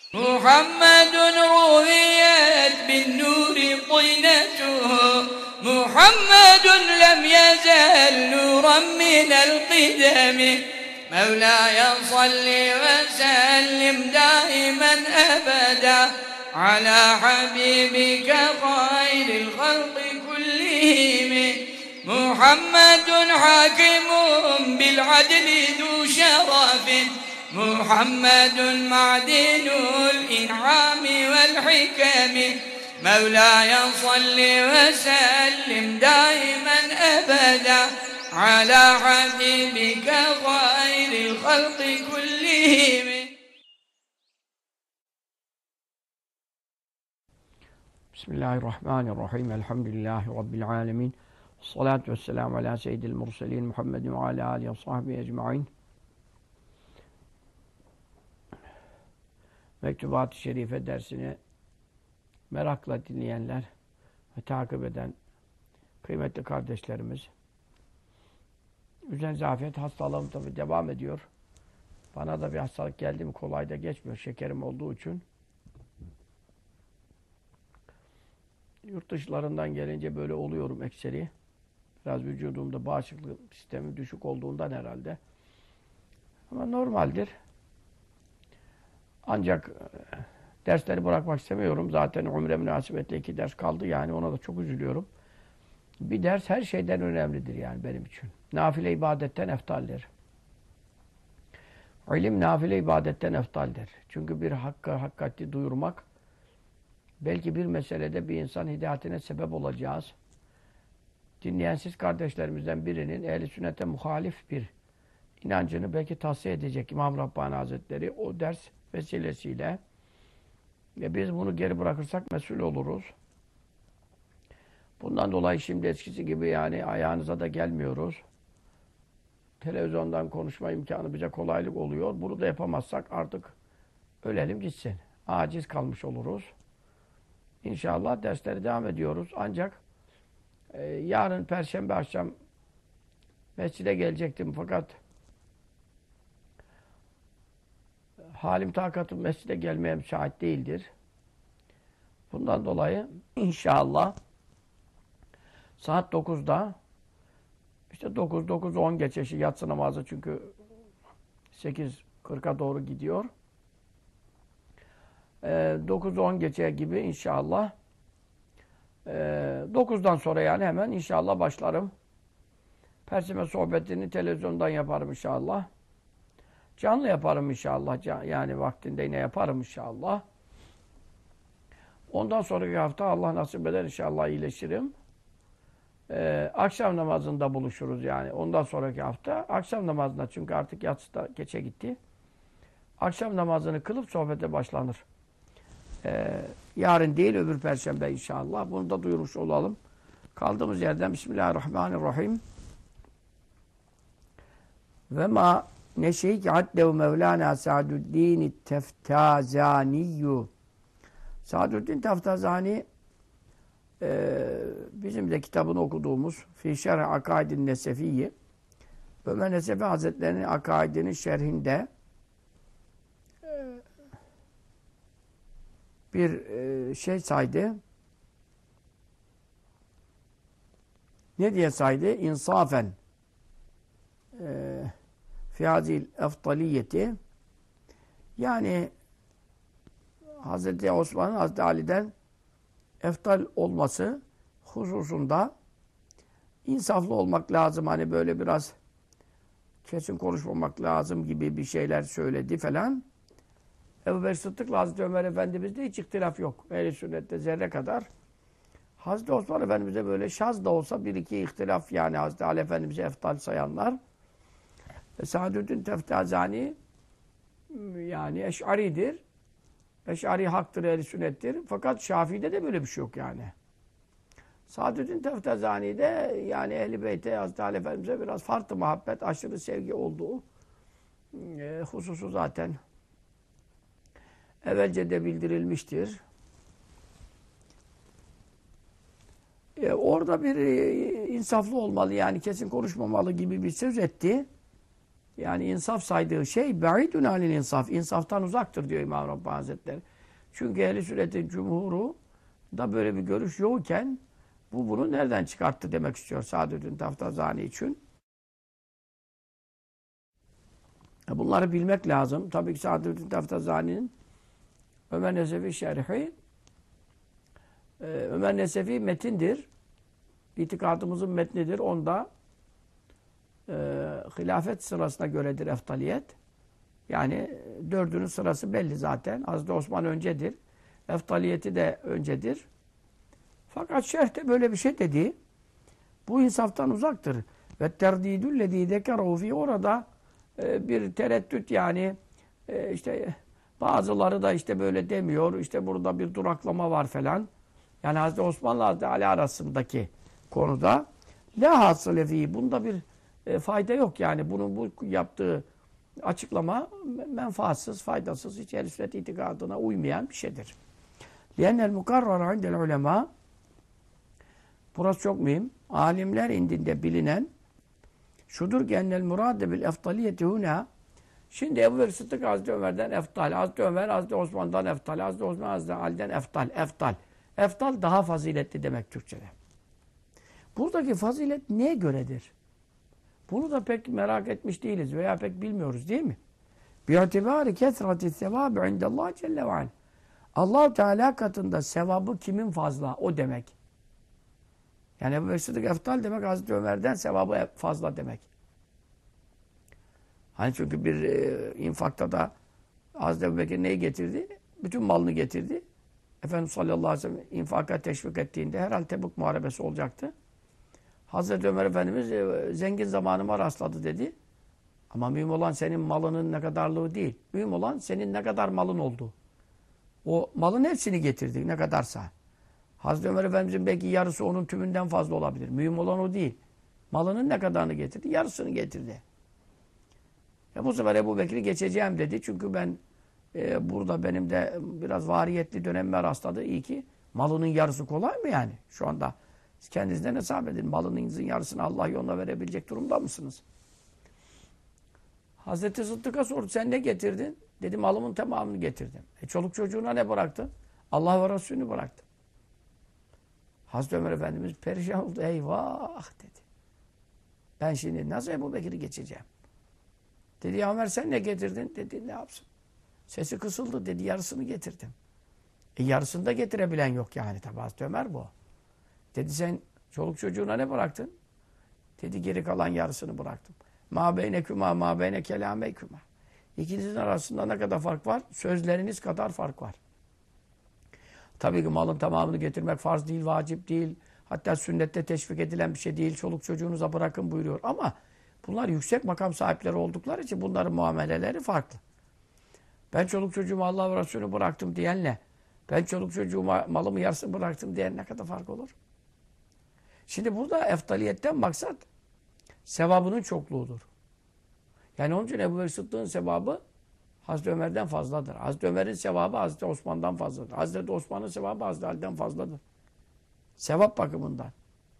محمد رويت بالنور طينته محمد لم يزل نورا من القدم مولاي صل وسلم دائما أبدا على حبيبك خير الخلق كلهم محمد حاكم بالعدل ذو شرف محمد معدن الإنعام والحكم مولاي صل وسلم دائما أبدا على حبيبك خير الخلق كلهم. بسم الله الرحمن الرحيم. الحمد لله رب العالمين. الصلاة والسلام على سيد المرسلين محمد وعلى آله وصحبه أجمعين. Mektubat-ı Şerife dersini merakla dinleyenler ve takip eden kıymetli kardeşlerimiz. Üzerinize afiyet, hastalığım tabi devam ediyor. Bana da bir hastalık geldi mi kolay da geçmiyor şekerim olduğu için. Yurt dışlarından gelince böyle oluyorum ekseri. Biraz vücudumda bağışıklık sistemi düşük olduğundan herhalde. Ama normaldir. Ancak dersleri bırakmak istemiyorum. Zaten umre münasebetle 2 ders kaldı. Yani ona da çok üzülüyorum. Bir ders her şeyden önemlidir yani benim için. Nafile ibadetten eftaldir. İlim nafile ibadetten eftaldir. Çünkü bir hakikati duyurmak, belki bir meselede bir insan hidayetine sebep olacağız. Dinleyensiz kardeşlerimizden birinin ehl-i sünnete muhalif bir inancını belki tavsiye edecek İmam Rabbani Hazretleri o ders vesilesiyle biz bunu geri bırakırsak mesul oluruz. Bundan dolayı şimdi eskisi gibi yani ayağınıza da gelmiyoruz. Televizyondan konuşma imkanı bize kolaylık oluyor. Bunu da yapamazsak artık ölelim gitsin. Aciz kalmış oluruz. İnşallah dersleri devam ediyoruz. Ancak yarın Perşembe akşam mescide gelecektim fakat halim takatım mescide gelmeye müsait değildir. Bundan dolayı inşallah saat 9'da işte 9-9-10 geçe yatsı namazı çünkü 8:40'a doğru gidiyor. 9-10 geçe gibi inşallah 9'dan sonra yani hemen inşallah başlarım. Perşembe sohbetini televizyondan yaparım inşallah. Canlı yaparım inşallah. Yani vaktinde yine yaparım inşallah. Ondan sonraki hafta Allah nasip eder inşallah iyileşirim. Akşam namazında buluşuruz yani. Ondan sonraki hafta akşam namazında çünkü artık yatsı da geçe gitti. Akşam namazını kılıp sohbete başlanır. Yarın değil öbür Perşembe inşallah. Bunu da duyurmuş olalım. Kaldığımız yerden Bismillahirrahmanirrahim. Ve ma neşe'yi addev Mevlana Sa'duddin Teftazaniyyü. Sa'duddin Teftazani bizim de kitabını okuduğumuz Fî Şerh Akaidin Nesefiyye Ömer Nesefi Hazretleri'nin akaidinin şerhinde bir şey saydı. Ne diye saydı? İnsafen fî eftaliyeti yani Hazreti Osman'ın Hazreti Ali'den eftal olması hususunda insaflı olmak lazım. Hani böyle biraz kesin konuşmamak lazım gibi bir şeyler söyledi falan. Ebu Bekir Sıddık'la Hazreti Ömer Efendimiz'de hiç ihtilaf yok. Ehl-i sünnette zerre kadar. Hazreti Osman Efendimiz'de böyle şaz da olsa bir iki ihtilaf yani Hazreti Ali Efendimiz'i eftal sayanlar. Sa'duddin Teftazani yani Eş'aridir. Eş'ari haktır, ehl-i sünnettir. Fakat Şafii'de de böyle bir şey yok yani. Sa'duddin Teftazani'de yani Ehl-i Beyt'e Hazreti Ali Efendimiz'e biraz farklı muhabbet, aşırı sevgi olduğu hususu zaten evvelce de bildirilmiştir. Orada bir insaflı olmalı yani kesin konuşmamalı gibi bir söz etti. yani insaf saydığı şey ba'idun anil insaf. İnsaftan uzaktır diyor İmam Rabbani Hazretleri. Çünkü ehl-i sünnetin cumhuru da böyle bir görüş yokken bunu nereden çıkarttı demek istiyor Saadettin Taftazani için. Bunları bilmek lazım. Tabii ki Saadettin Taftazani'nin Ömer Nesefi şerhi Ömer Nesefi metindir. İtikadımızın metnidir. Onda hilafet sırasına göredir eftaliyet. Yani dördünün sırası belli zaten. Hazreti Osman öncedir. Eftaliyeti de öncedir. Fakat şerhte böyle bir şey dedi. Bu insaftan uzaktır. Ve terdidüllezî zekerû fî orada bir tereddüt yani işte bazıları da işte böyle demiyor. İşte burada bir duraklama var falan. Yani Hazreti Osman'la Hazreti Ali arasındaki konuda la hasıle fî. Bunda bir fayda yok yani. Bunun bu yaptığı açıklama menfaatsız, faydasız, hiç ehl-i sünnet itikadına uymayan bir şeydir. Li'ennel mukarrar indel ulema, burası çok mühim. Alimler indinde bilinen şudur ki ennel murade bil eftaliyeti huna. Şimdi Ebu Bekir Sıddık Hazreti Ömer'den eftal, Hazreti Ömer Hazreti Osman'dan eftal, Hazreti Osman Hazreti Ali'den eftal, eftal. Eftal daha faziletli demek Türkçe'de. Buradaki fazilet neye göredir? Bunu da pek merak etmiş değiliz veya pek bilmiyoruz değil mi? Bi'itibari kesrati sevâbi indellâhi celle ve ala. Allah-u Teala katında sevabı kimin fazla? O demek. Yani Ebu Bekir Sıddık eftal demek Hazreti Ömer'den sevabı fazla demek. Hani çünkü bir infakta da Hazreti Ebu Bekir neyi getirdi? Bütün malını getirdi. Efendimiz sallallahu aleyhi ve sellem infaka teşvik ettiğinde herhalde Tebuk Muharebesi olacaktı. Hazreti Ömer Efendimiz zengin zamanıma rastladı dedi. Ama mühim olan senin malının ne kadarlığı değil. Mühim olan senin ne kadar malın olduğu. O malın hepsini getirdik ne kadarsa. Hazreti Ömer Efendimiz'in belki yarısı onun tümünden fazla olabilir. Mühim olan o değil. Malının ne kadarını getirdi? Yarısını getirdi. Bu sefer Ebu Bekir'i geçeceğim dedi. Çünkü ben burada benim de biraz variyetli dönemime rastladı. İyi ki malının yarısı kolay mı yani? Şu anda siz kendinizden hesap edin. Malınızın yarısını Allah yoluna verebilecek durumda mısınız? Hazreti Sıddık'a sordu. Sen ne getirdin? Dedi malımın tamamını getirdim. Çoluk çocuğuna ne bıraktın? Allah ve Resulünü bıraktım. Hazreti Ömer Efendimiz perişan oldu. Eyvah dedi. Ben şimdi nasıl Ebu Bekir'i geçeceğim? Dedi ya Ömer sen ne getirdin? Dedi ne yapsın? Sesi kısıldı. Dedi yarısını getirdim. Yarısını da getirebilen yok yani. Tabi Hazreti Ömer bu. Dedi sen çoluk çocuğuna ne bıraktın? Dedi geri kalan yarısını bıraktım. Ma beynekuma ma beyne kelameykuma. İkinizin arasında ne kadar fark var? Sözleriniz kadar fark var. Tabii ki malın tamamını getirmek farz değil, vacip değil. Hatta sünnette teşvik edilen bir şey değil. Çoluk çocuğunuza bırakın buyuruyor. Ama bunlar yüksek makam sahipleri oldukları için bunların muameleleri farklı. Ben çoluk çocuğumu Allah ve Resulü bıraktım diyenle ben çoluk çocuğuma malımı yarısını bıraktım diyen ne kadar fark olur? Şimdi burada eftaliyetten maksat sevabının çokluğudur. Yani onun için Ebu Bekir Sıddık'ın sevabı Hazreti Ömer'den fazladır. Hazreti Ömer'in sevabı Hazreti Osman'dan fazladır. Hazreti Osman'ın sevabı Hazreti Ali'den fazladır. Sevap bakımından.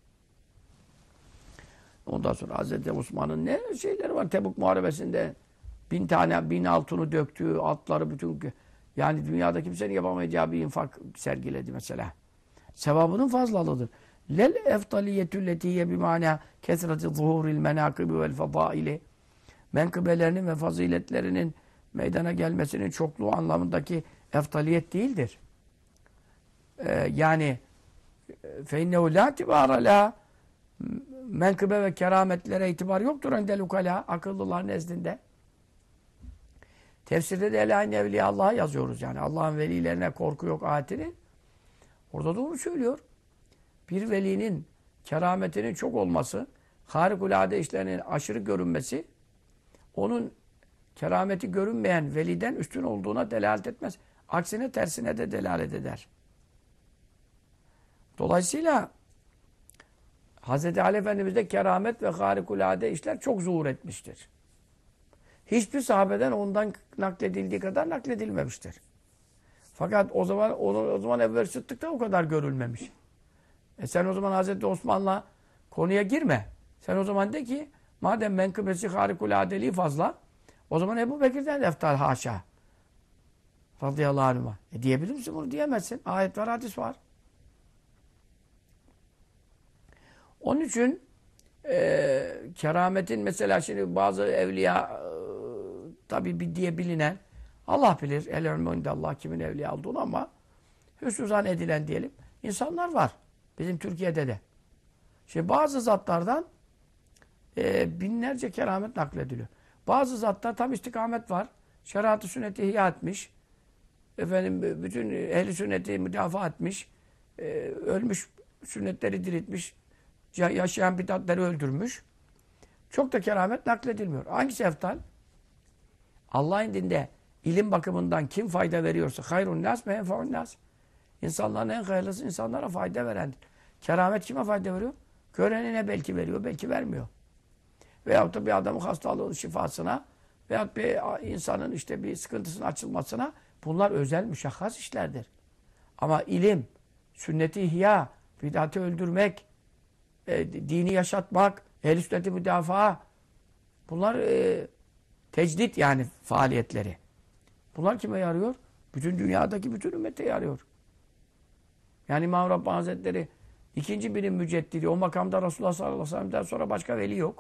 Ondan sonra Hazreti Osman'ın ne şeyleri var Tebuk Muharebesi'nde 1000 altını döktüğü, atları bütün yani dünyada kimsenin yapamayacağı bir infak sergiledi mesela. Sevabının fazlalığıdır. Lel eftaliyetülletiye bimâne kesreti zuhuril menâkıbı vel fadâili. Menkıbelerinin ve faziletlerinin meydana gelmesinin çokluğu anlamındaki eftaliyet değildir. Yani فَاِنَّهُ لَا تِبَارَ لَا menkıbe ve kerametlere itibar yoktur endel ukala, akıllılar nezdinde. Tefsirde de elâin evliya Allah'a yazıyoruz yani. Allah'ın velilerine korku yok ayetinin. Orada da onu söylüyor. Bir velinin kerametinin çok olması, harikulade işlerinin aşırı görünmesi, onun kerameti görünmeyen veliden üstün olduğuna delalet etmez. Aksine tersine de delalet eder. Dolayısıyla Hz. Ali Efendimiz'de keramet ve harikulade işler çok zuhur etmiştir. Hiçbir sahabeden ondan nakledildiği kadar nakledilmemiştir. Fakat o zaman Ebu Bekir Sıddık'ta o kadar görülmemiş. Sen o zaman Hz. Osman'la konuya girme. Sen o zaman de ki Madem menkıbesi harikuladeliği fazla, o zaman Ebu Bekir'den de eftal haşa. Radıyallahu anh'a. Diyebilir misin bunu? Diyemezsin. Ayet var, hadis var. Onun için kerametin mesela şimdi bazı evliya tabi bir diye bilinen, Allah bilir el-ilmü Allah kimin evliya olduğunu, ama hüsnü zan edilen diyelim insanlar var. Bizim Türkiye'de de. Şimdi bazı zatlardan binlerce keramet naklediliyor. Bazı zatlar tam istikamet var. Şeriat-ı sünneti ihya etmiş. Efendim bütün ehli sünneti müdafaa etmiş. Ölmüş sünnetleri diriltmiş. Yaşayan bidatları öldürmüş. Çok da keramet nakledilmiyor. Hangisi eftal? Allah'ın dinde ilim bakımından kim fayda veriyorsa hayrun nas ve enfa'un nas. İnsanların en hayırlısı insanlara fayda verendir. Keramet kime fayda veriyor? Görenine belki veriyor, belki vermiyor. Veyahut da bir adamın hastalığının şifasına veyahut bir insanın işte bir sıkıntısının açılmasına, bunlar özel müşahhas işlerdir. Ama ilim, sünnet-i ihya, bidatı öldürmek, dini yaşatmak, ehl-i sünneti müdafaa, bunlar tecdit yani faaliyetleri. Bunlar kime yarıyor? Bütün dünyadaki bütün ümmete yarıyor. Yani İmam Rabbani Hazretleri ikinci birim müceddidi. O makamda Resulullah sallallahu aleyhi ve sellem'den sonra başka veli yok.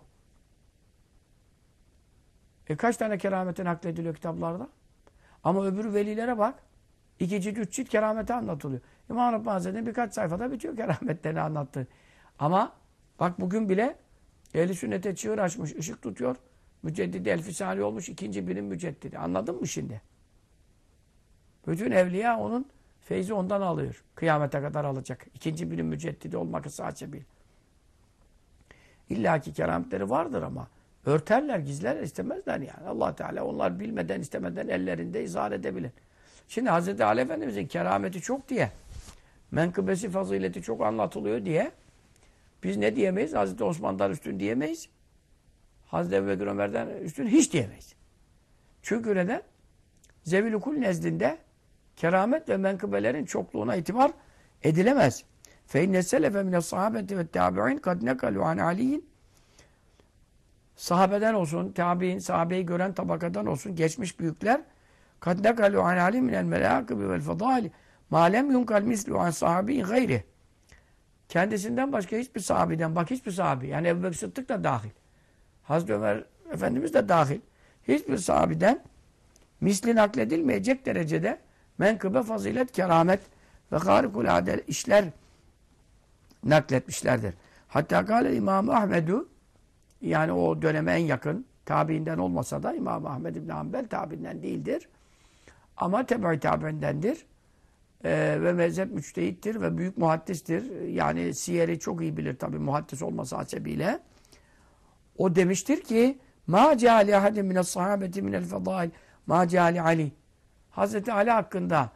Kaç tane kerametin naklediliyor kitaplarda? Ama öbür velilere bak. 2 cilt, 3 cilt kerameti anlatılıyor. İmam Rabbani Hazretleri'nin birkaç sayfada bitiyor kerametlerini anlattı. Ama bak bugün bile ehl-i sünnete çığır açmış, ışık tutuyor. Müceddidi Elfisani olmuş, ikinci birim müceddidi. Anladın mı şimdi? Bütün evliya onun feyzi ondan alıyor. Kıyamete kadar alacak. İkinci birim müceddidi olmak sadece bir. İlla ki kerametleri vardır ama örterler, gizlerler, istemezler yani. Allah Teala onlar bilmeden, istemeden ellerinde izah edebilir. Şimdi Hz. Ali Efendimiz'in kerameti çok diye, menkıbesi, fazileti çok anlatılıyor diye biz ne diyemeyiz? Hz. Osman'dan üstün diyemeyiz. Hz. Ebu Bekir Ömer'den üstün hiç diyemeyiz. Çünkü neden? Zevil-i Kul nezdinde keramet ve menkıbelerin çokluğuna itibar edilemez. فَاِنَّ السَّلَفَ مِنَ الصَّحَابَةِ وَالتَّابِعِينَ قَدْ نَكَلُوا عَنْ عَلِيٍّ Sahabeden olsun, tabi'in, sahabeyi gören tabakadan olsun, geçmiş büyükler قَدْ نَكَلُوا عَنْ عَلِيٍّ مِنَ الْمَلَاكِبِ وَالْفَضَائِلِ مَا لَمْ يُنْكَلْ مِثْلُ عَنْ صَحَابِيٍ غَيْرِهِ Kendisinden başka hiçbir sahabiden, bak hiçbir sahabi, yani Ebu Bekir Sıddık da dahil, Hazreti Ömer Efendimiz de dahil, hiçbir sahabiden misli nakledilmeyecek derecede menkıbe, fazilet, keramet ve harikulade işler nakletmişlerdir. Hatta kâle İmam Ahmedu, yani o döneme en yakın, tabiinden olmasa da İmam Ahmed İbn Hanbel tabiinden değildir. Ama tebe-i tabiindendir. Ve mezhep müçtehittir ve büyük muhaddistir. Yani siyeri çok iyi bilir tabi muhaddis olması hasebiyle. O demiştir ki مَا جَعَلِ اَحَدٍ مِنَ الصَّحَابَةِ مِنَ الْفَضَائِلِ مَا جَعَلِ Ali Hazreti Ali hakkında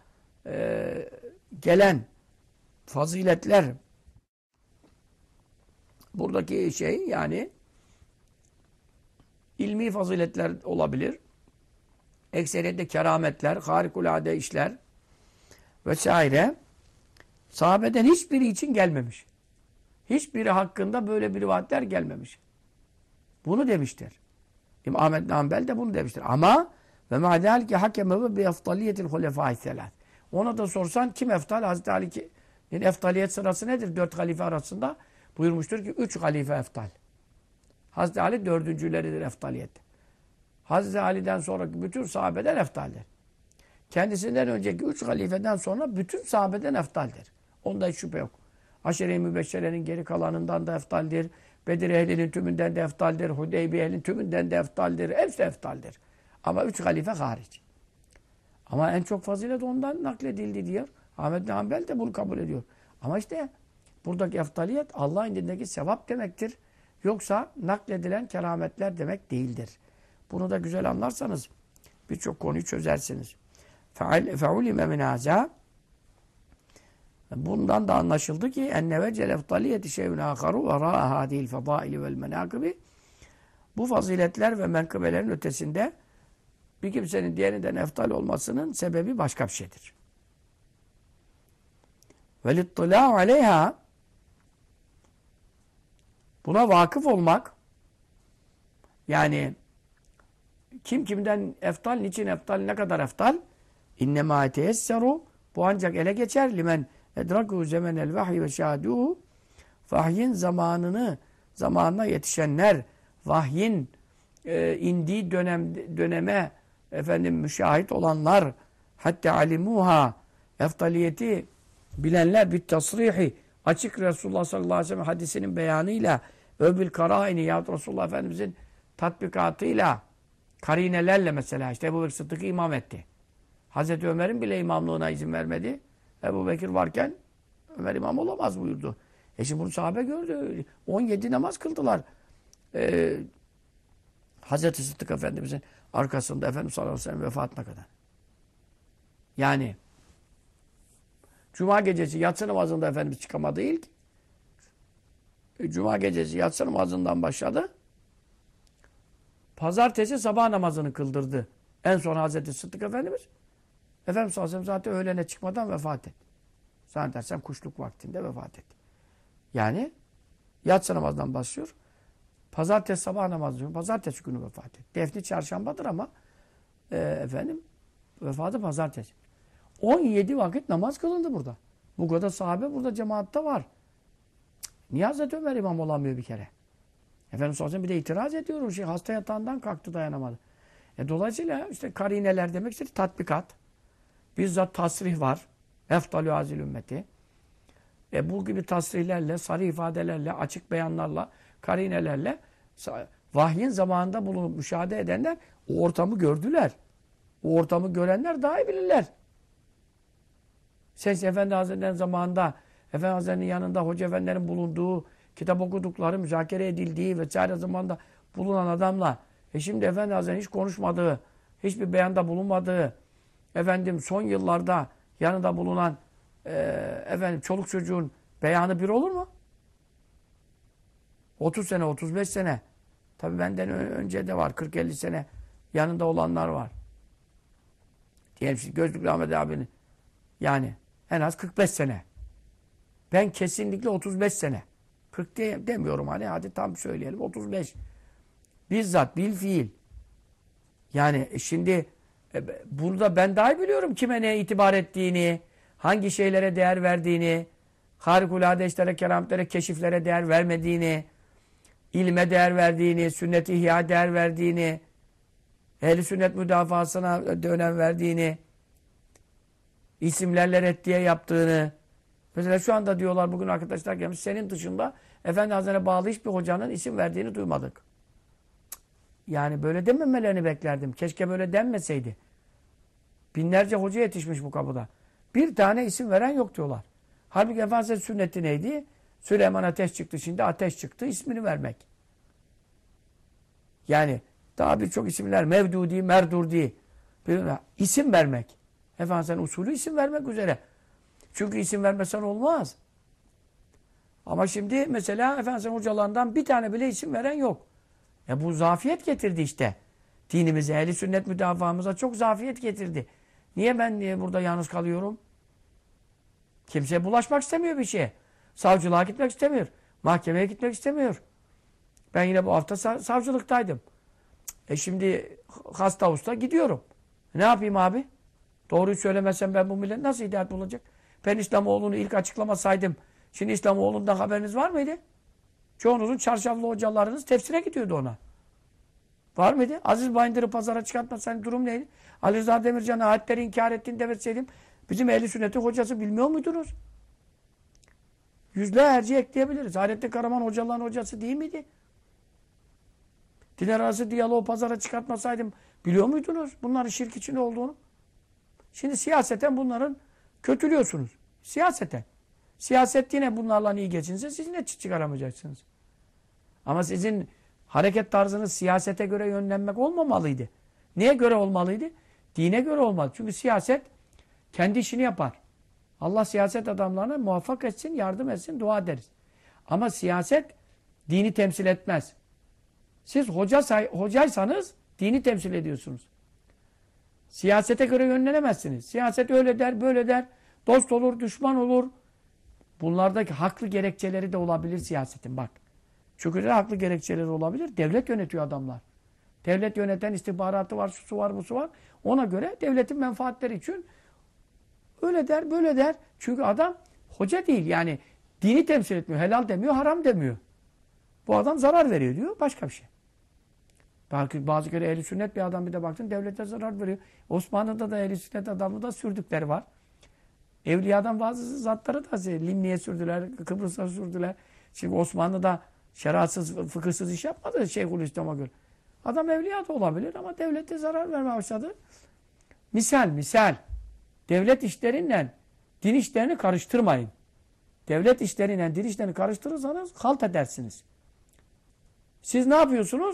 gelen faziletler, buradaki şey yani ilmi faziletler olabilir. Ekseriyette kerametler, harikulade işler vesaire sahabeden hiçbiri için gelmemiş. Hiçbiri hakkında böyle bir rivayetler gelmemiş. Bunu demiştir. İmam Ahmed bin Hanbel de bunu demiştir. Ama ve mâ zâlike hakeme bi eftaliyetil hulefâ'i selâs. Ona da sorsan kim eftal? Hazreti Ali'nin eftaliyet sırası nedir? 4 halife arasında buyurmuştur ki 3 halife eftal. Hazreti Ali dördüncüleridir eftaliyet. Hazreti Ali'den sonraki bütün sahabeden eftaldir. Kendisinden önceki 3 halifeden sonra bütün sahabeden eftaldir. Onda hiç şüphe yok. Aşere-i Mübeşşere'nin geri kalanından da eftaldir. Bedir ehlinin tümünden de eftaldir. Hudeybiye ehlinin tümünden de eftaldir. Hepsi eftaldir. Ama 3 halife hariç. Ama en çok fazilet ondan nakledildi diyor. Ahmed bin Hanbel de bunu kabul ediyor. Ama işte buradaki eftaliyet Allah'ın indindeki sevap demektir. Yoksa nakledilen kerametler demek değildir. Bunu da güzel anlarsanız birçok konuyu çözersiniz. فَعُلِمَ مِنْ هَذَا Bundan da anlaşıldı ki enne vecel eftaliyeti şeyün âkharu ve râ'a hâdihil fedâili vel menâkıbi bu faziletler ve menkıbelerin ötesinde bir kimsenin diğerinden eftal olmasının sebebi başka bir şeydir. وَلِطِّلَاءُ عَلَيْهَا Buna vakıf olmak Yani kim kimden eftal, niçin eftal, ne kadar eftal? İnnemâ eteyesseru, bu ancak ele geçer. Limen edrakû zemenel vahyi ve şâdûhu, vahyin zamanına yetişenler, vahyin indiği döneme müşahit olanlar, hatta alimuha, eftaliyeti bilenler, bir tasrihi, açık Resulullah sallallahu aleyhi ve sellem hadisinin beyanıyla, öbil karaini yahut Resulullah Efendimizin tatbikatıyla, karinelerle mesela, işte Ebu Bekir Sıddık'ı imam etti. Hazreti Ömer'in bile imamlığına izin vermedi. Ebu Bekir varken Ömer imam olamaz buyurdu. Şimdi bunu sahabe gördü. 17 namaz kıldılar. Hazreti Sıddık Efendimizin arkasında Efendimiz sallallahu aleyhi ve sellem vefatına kadar. Yani Cuma gecesi yatsı namazında Efendimiz çıkamadı ilk. Cuma gecesi yatsı namazından başladı. Pazartesi sabah namazını kıldırdı. En son Hazreti Sıddık Efendimiz. Efendimiz sallallahu aleyhi ve sellem zaten öğlene çıkmadan vefat etti. Zannedersem kuşluk vaktinde vefat etti. Yani yatsı namazdan başlıyor. Pazartesi sabah namazı, pazartesi günü vefat etti. Defni çarşambadır ama vefatı pazartesi. 17 vakit namaz kılındı burada. Bu kadar sahabe burada cemaatte var. Niye Hazreti Ömer imam olamıyor bir kere? Efendimiz sallallahu aleyhi ve sellem bir de itiraz ediyor. Hasta yatağından kalktı, dayanamadı. Dolayısıyla işte karineler demek istedi, tatbikat. Bizzat tasrih var. Eftalü azil ümmeti. Bu gibi tasrihlerle, sarı ifadelerle, açık beyanlarla, karinelerle vahyin zamanında bulunup müşahede edenler o ortamı gördüler. O ortamı görenler daha iyi bilirler. Sen Efendi Hazretleri'nin zamanında Efendi Hazretleri'nin yanında Hoca Efendilerin bulunduğu, kitap okudukları, müzakere edildiği vesaire zamanda bulunan adamla şimdi Efendi Hazretleri'nin hiç konuşmadığı, hiçbir beyanda bulunmadığı, son yıllarda yanında bulunan çoluk çocuğun beyanı bir olur mu? 30 sene, 35 sene. Tabii benden önce de var. 40-50 sene yanında olanlar var. Diyelim şimdi Gözlüklü Ahmet abinin yani en az 45 sene. Ben kesinlikle 35 sene. 40 demiyorum hani, hadi tam söyleyelim 35. Bizzat, bil fiil. Yani şimdi burada ben daha iyi biliyorum kime ne itibar ettiğini, hangi şeylere değer verdiğini, harikulade işlere, kerametlere, keşiflere değer vermediğini, ilme değer verdiğini, sünnet-i ihya değer verdiğini, ehl-i sünnet müdafasına önem verdiğini, isimlerle reddiye yaptığını. Mesela şu anda diyorlar, bugün arkadaşlar gelmiş, senin dışında Efendi Hazretleri'ne bağlı hiçbir hocanın isim verdiğini duymadık. Yani böyle dememelerini beklerdim. Keşke böyle denmeseydi. Binlerce hoca yetişmiş bu kapıda. Bir tane isim veren yok diyorlar. Halbuki Efendimiz sünneti neydi? Süleyman ateş çıktı, şimdi ateş çıktı, ismini vermek. Yani daha birçok isimler, Mevdudi, Merdurdi, isim vermek. Efendimiz'in usulü isim vermek üzere. Çünkü isim vermesen olmaz. Ama şimdi mesela Efendimiz'in hocalarından bir tane bile isim veren yok. Bu zafiyet getirdi işte. Dinimize, ehl-i sünnet müdafamıza çok zafiyet getirdi. Niye ben burada yalnız kalıyorum? Kimseye bulaşmak istemiyor bir şeye. Savcılığa gitmek istemiyor. Mahkemeye gitmek istemiyor. Ben yine bu hafta savcılıktaydım. Şimdi hasta usta gidiyorum. Ne yapayım abi? Doğruyu söylemezsem ben bu millet nasıl hidayet bulacak? Ben İslamoğlu'nu ilk açıklamasaydım, şimdi İslamoğlu'ndan haberiniz var mıydı? Çoğunuzun çarşaflı hocalarınız tefsire gidiyordu ona. Var mıydı? Aziz Bayındır'ı pazara çıkartmasan durum neydi? Ali Rıza Demircan'ın ayetleri inkar ettiğini demeseydim, bizim ehl-i sünnetin hocası bilmiyor muydunuz? Yüzlerce ekleyebiliriz. Hayrettin Karaman hocaların hocası değil miydi? Dinler arası diyaloğu pazara çıkartmasaydım biliyor muydunuz bunların şirk içinde olduğunu? Şimdi siyaseten bunların kötülüyorsunuz. Siyaseten. Siyaset yine bunlarla iyi geçinse siz ne çıkaramayacaksınız. Ama sizin hareket tarzınız siyasete göre yönlenmek olmamalıydı. Neye göre olmalıydı? Dine göre olmalı. Çünkü siyaset kendi işini yapar. Allah siyaset adamlarına muvaffak etsin, yardım etsin, dua ederiz. Ama siyaset dini temsil etmez. Siz hocaysanız dini temsil ediyorsunuz. Siyasete göre yönlenemezsiniz. Siyaset öyle der, böyle der. Dost olur, düşman olur. Bunlardaki haklı gerekçeleri de olabilir siyasetin bak. Çünkü de haklı gerekçeleri olabilir. Devlet yönetiyor adamlar. Devlet yöneten istihbaratı var, şusu var, busu var. Ona göre devletin menfaatleri için öyle der, böyle der. Çünkü adam hoca değil yani dini temsil etmiyor. Helal demiyor, haram demiyor. Bu adam zarar veriyor diyor. Başka bir şey. Belki bazı kere ehl-i sünnet bir adam bir de baktın devlete zarar veriyor. Osmanlı'da da ehl-i sünnet adamı da sürdükleri var. Evliyadan bazı zatları da Limni'ye sürdüler, Kıbrıs'a sürdüler. Şimdi Osmanlı'da şeriatsız, fıkıhsız iş yapmadı Şeyhülislam'a göre. Adam evliya da olabilir ama devlete zarar vermeye başladı. Misal. Devlet işleriyle din işlerini karıştırmayın. Devlet işleriyle din işlerini karıştırırsanız halt edersiniz. Siz ne yapıyorsunuz?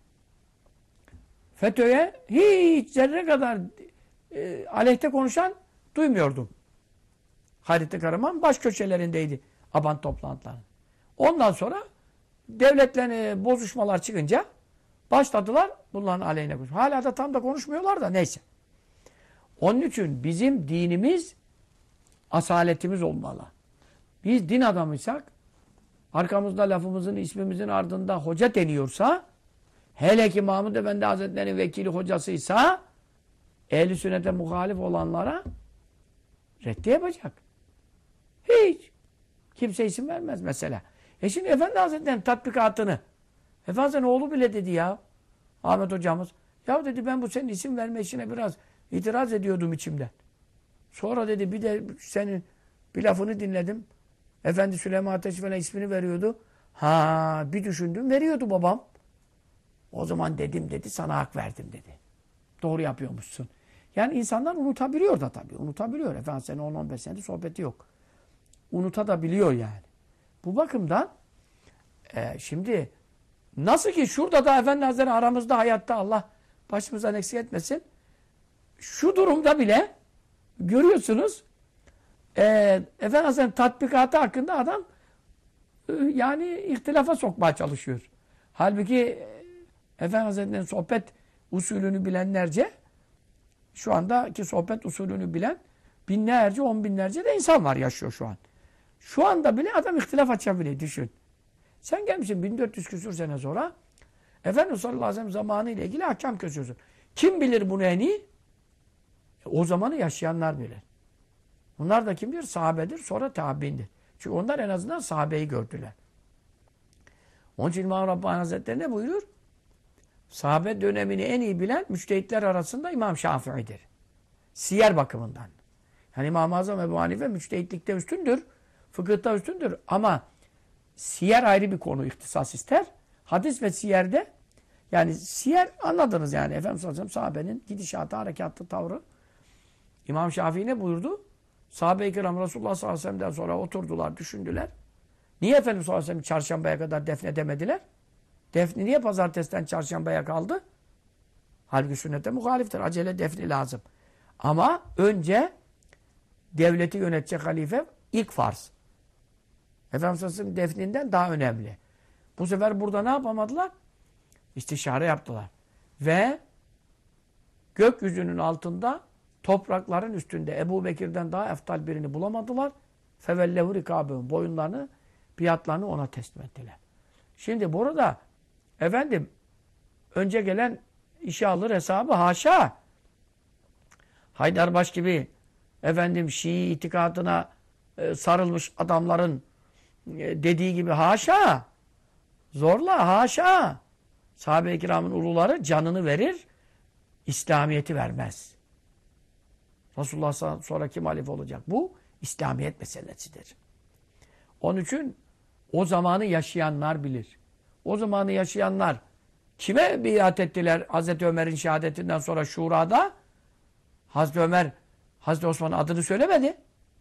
FETÖ'ye hiç zerre kadar aleyhte konuşan duymuyordum. Hayrettin Karaman baş köşelerindeydi Abant toplantılarının. Ondan sonra devletlerine bozuşmalar çıkınca başladılar bunların aleyhine konuşmaya. Hala da tam da konuşmuyorlar da neyse. Onun için bizim dinimiz asaletimiz olmalı. Biz din adamıysak arkamızda lafımızın, ismimizin ardında hoca deniyorsa hele ki Mahmud Efendi Hazretleri'nin vekili hocasıysa ehl-i sünnete muhalif olanlara reddi yapacak. Hiç. Kimse isim vermez mesela. Şimdi Efendi Hazretleri'nin tatbikatını Efendimiz'in oğlu bile dedi ya Ahmet hocamız. Ya dedi ben bu senin isim verme işine biraz itiraz ediyordum içimden. Sonra dedi bir de senin bir lafını dinledim. Efendi Süleyman Ateş falan ismini veriyordu. Ha bir düşündüm veriyordu babam. O zaman dedim dedi sana hak verdim dedi. Doğru yapıyormuşsun. Yani insanlar unutabiliyor da tabii. Unutabiliyor. Efendim senin 10-15 senedir sohbeti yok. Unutabiliyor yani. Bu bakımdan şimdi nasıl ki şurada da Efendi Hazretleri aramızda hayatta Allah başımızdan eksik etmesin. Şu durumda bile görüyorsunuz Efendi Hazretleri'nin tatbikatı hakkında adam yani ihtilafa sokmaya çalışıyor. Halbuki Efendi Hazretleri'nin sohbet usulünü bilenlerce şu andaki sohbet usulünü bilen binlerce, 10 binlerce de insan var yaşıyor şu an. Şu anda bile adam ihtilaf açabiliyor düşün. Sen gelmişsin 1400 küsur sene sonra Efendimiz sallallahu aleyhi ve sellem zamanı ile ilgili ahkam kesiyorsun. Kim bilir bunu en iyi? O zamanı yaşayanlar bilir. Bunlar da kimdir? Sahabedir, sonra tabiindir. Çünkü onlar en azından sahabeyi gördüler. Onun için İmam Rabbani Hazretleri ne buyurur? Sahabe dönemini en iyi bilen müçtehitler arasında İmam Şafii'dir. Siyer bakımından. Yani İmam-ı Azam Ebu Hanife müçtehitlikte üstündür, fıkıhta üstündür. Ama siyer ayrı bir konu, ihtisas ister. Hadis ve siyerde, yani siyer anladınız yani. Efendimiz sallallahu aleyhi ve sellem sahabenin gidişatı, harekatı, tavrı. İmam Şafii ne buyurdu? Sahabe-i kiram Resulullah sallallahu aleyhi ve sellem'den sonra oturdular, düşündüler. Niye Efendimiz sallallahu aleyhi ve sellem çarşambaya kadar defnedemediler? Defni niye pazartesiden çarşambaya kaldı? Halbuki sünnete muhaliftir. Acele defni lazım. Ama önce devleti yönetecek halife ilk farz. Efendimiz sallallahu aleyhi ve sellem defninden daha önemli. Bu sefer burada ne yapamadılar? İstişare yaptılar. Ve gökyüzünün altında toprakların üstünde Ebu Bekir'den daha eftal birini bulamadılar. Fevellehu rikâbehum. Boyunlarını, biatlarını ona teslim ettiler. Şimdi burada efendim önce gelen işe alır hesabı haşa. Haydarbaş gibi efendim Şii itikadına sarılmış adamların dediği gibi haşa. Zorla haşa. Sahabe-i kiramın uluları canını verir, İslamiyet'i vermez. Resulullah'tan sonra kim halife olacak? Bu İslamiyet meselesidir. Onun için o zamanı yaşayanlar bilir. O zamanı yaşayanlar kime biat ettiler Hazreti Ömer'in şehadetinden sonra Şura'da? Hazreti Ömer, Hazreti Osman'ın adını söylemedi.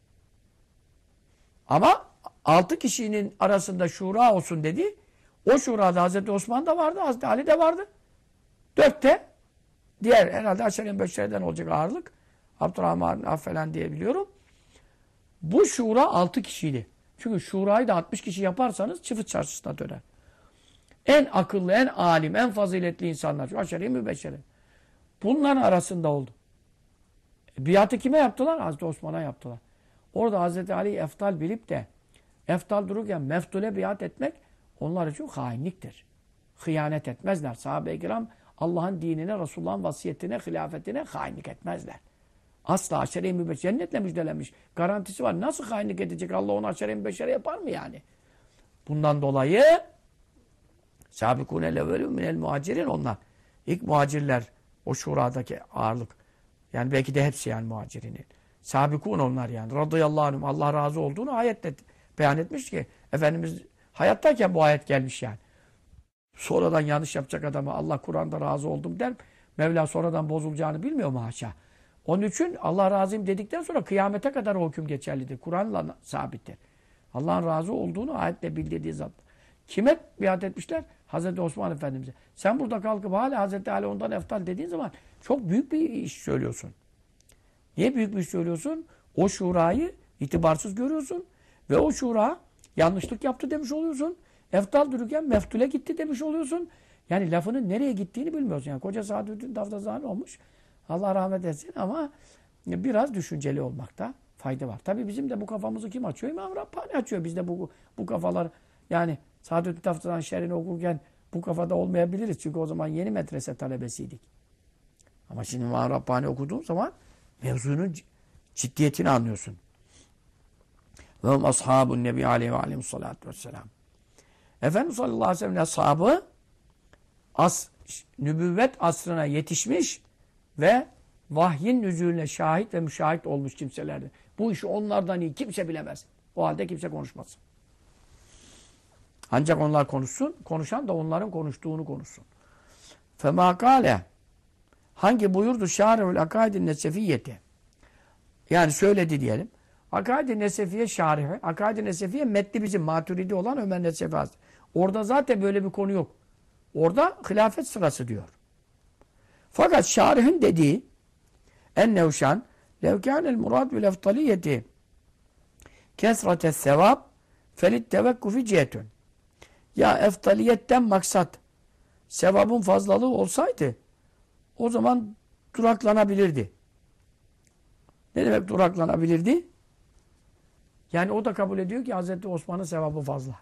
Ama 6 kişinin arasında şura olsun dedi. O şurada Hazreti Osman da vardı, Hazreti Ali de vardı. 4'te diğer herhalde Aşer-i Beşer'den olacak ağırlık. Abdurrahman Affelen diye biliyorum. Bu şura 6 kişiydi. Çünkü şurayı da 60 kişi yaparsanız çıfıt çarşısına döner. En akıllı, en alim, en faziletli insanlar. Şu Aşer-i Mübeşşer'e. Bunların arasında oldu. Biatı kime yaptılar? Hazreti Osman'a yaptılar. Orada Hazreti Ali'yi eftal bilip de eftal dururken meftule biat etmek onlar için hainliktir. Hıyanet etmezler. Sahabe-i kiram Allah'ın dinine, Resulullah'ın vasiyetine, hilafetine hainlik etmezler. Asla aşere-i mübeşşer cennetle müjdelenmiş. Garantisi var. Nasıl hainlik edecek? Allah onu aşere-i mübeşşere yapar mı yani? Bundan dolayı sâbikûne levvelû minel muhacirin onlar. İlk muhacirler o şuradaki ağırlık. Yani belki de hepsi yani muhacirinin. Sâbikûn onlar yani. Radıyallahu anhum. Allah razı olduğunu ayette beyan etmiş ki Efendimiz hayattayken bu ayet gelmiş yani. Sonradan yanlış yapacak adama Allah Kur'an'da razı oldum der. Mevla sonradan bozulacağını bilmiyor mu haşa? Onun için Allah razıyım dedikten sonra kıyamete kadar o hüküm geçerlidir. Kur'an'la sabittir. Allah'ın razı olduğunu ayetle bildirdiği zat. Kime biat etmişler? Hazreti Osman Efendimiz'e. Sen burada kalkıp hala Hazreti Ali ondan eftal dediğin zaman çok büyük bir iş söylüyorsun. Niye büyük bir iş söylüyorsun? O şurayı itibarsız görüyorsun. Ve o şura yanlışlık yaptı demiş oluyorsun. Eftal dururken meftule gitti demiş oluyorsun. Yani lafının nereye gittiğini bilmiyorsun. Yani koca Saadettin Taftazani olmuş. Allah rahmet etsin ama biraz düşünceli olmakta fayda var. Tabii bizim de bu kafamızı kim açıyor? İmam Rabbani açıyor. Biz de bu kafalar yani Saadettin Taftazani şerrini okurken bu kafada olmayabiliriz. Çünkü o zaman yeni medrese talebesiydik. Ama şimdi İmam Rabbani okuduğun zaman mevzunun ciddiyetini anlıyorsun. Ve hum ashabun nebi aleyhi ve aleyhissalatu vesselam. Efendimiz sallallahu aleyhi ve sellem'in ashabı nübüvvet asrına yetişmiş ve vahyin nüzulüne şahit ve müşahit olmuş kimselerdi. Bu işi onlardan iyi kimse bilemez. O halde kimse konuşmasın. Ancak onlar konuşsun, konuşan da onların konuştuğunu konuşsun. Fema kâle hangi buyurdu şârihul akaid-i nesefiyeti? Yani söyledi diyelim. Akaid-i Nesefiye şarihi, Akaid-i Nesefiye metni bizim Maturidi olan Ömer Nesefi Hazretleri. Orada zaten böyle bir konu yok. Orada hilafet sırası diyor. Fakat şarihin dediği ennevşan lev kânel murad bil eftaliyeti kesrates sevab felit tevekkufi cihetün. Ya eftaliyetten maksat sevabın fazlalığı olsaydı o zaman duraklanabilirdi. Ne demek duraklanabilirdi? Yani o da kabul ediyor ki Hazreti Osman'ın sevabı fazla.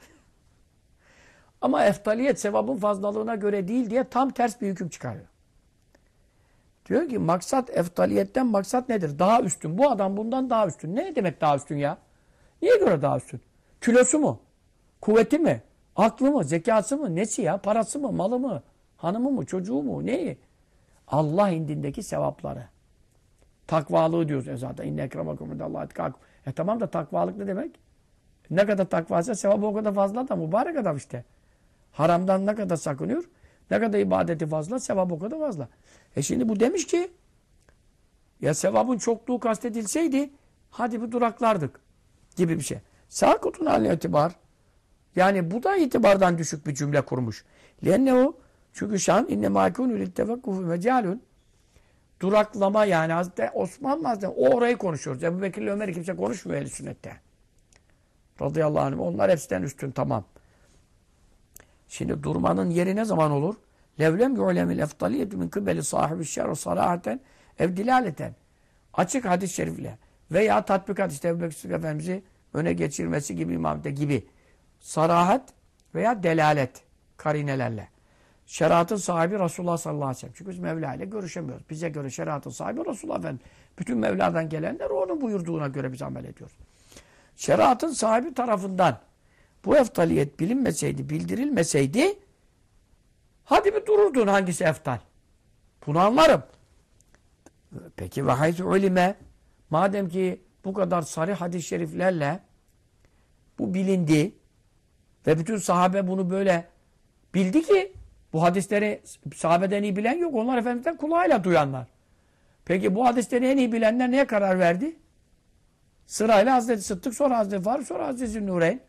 Ama eftaliyet sevabın fazlalığına göre değil diye tam ters bir hüküm çıkarıyor. Diyor ki maksat eftaliyetten maksat nedir? Daha üstün. Bu adam bundan daha üstün. Ne demek daha üstün ya? Niye göre daha üstün? Kilosu mu? Kuvveti mi? Aklı mı? Zekası mı? Nesi ya? Parası mı? Malı mı? Hanımı mı? Çocuğu mu? Neyi? Allah indindeki sevapları. Takvalığı diyoruz zaten. İnne ekremakum indallahi etkakum. Tamam da takvalık ne demek? Ne kadar takvaysa sevabı o kadar fazla da mübarek adam işte. Haramdan ne kadar sakınıyor? Ne kadar ibadeti fazla, sevabı o kadar fazla. Şimdi bu demiş ki ya sevabın çokluğu kastedilseydi hadi bir duraklardık gibi bir şey. Sakutun haline itibar. Yani bu da itibardan düşük bir cümle kurmuş. Lennehu çünkü şan inne mâkûnü littefekkufu mecalun. Duraklama yani Hazreti Osman Hazretleri o orayı konuşuyoruz. Ebu Bekir ile Ömer'i kimse konuşmuyor ehl-i sünnette. Radıyallahu anh. Onlar hepsinden üstün tamam. Şimdi durmanın yeri ne zaman olur? Levlem yu'lemil eftaliyetu min kıbeli sahibi şerr salahaten evdilaleten. Açık hadis-i şerifle veya tatbikat işte Ebu Bekir Efendimiz'i öne geçirmesi gibi imamete gibi sarahat veya delalet karinelerle. Şeriatın sahibi Resulullah sallallahu aleyhi ve sellem. Çünkü biz Mevla ile görüşemiyoruz. Bize göre şeriatın sahibi Resulullah Efendimiz. Bütün Mevla'dan gelenler onun buyurduğuna göre biz amel ediyoruz. Şeriatın sahibi tarafından bu eftaliyet bilinmeseydi, bildirilmeseydi hadi bir dururdun hangisi eftal. Bunu anlarım. Peki ve haytü ulime madem ki bu kadar sarih hadis-i şeriflerle bu bilindi ve bütün sahabe bunu böyle bildi ki bu hadisleri sahabeden iyi bilen yok. Onlar Efendimiz'den kulağıyla duyanlar. Peki bu hadisleri en iyi bilenler neye karar verdi? Sırayla Hazreti Sıddık, sonra Hazreti Faruk, sonra Hazreti Zünnûreyn.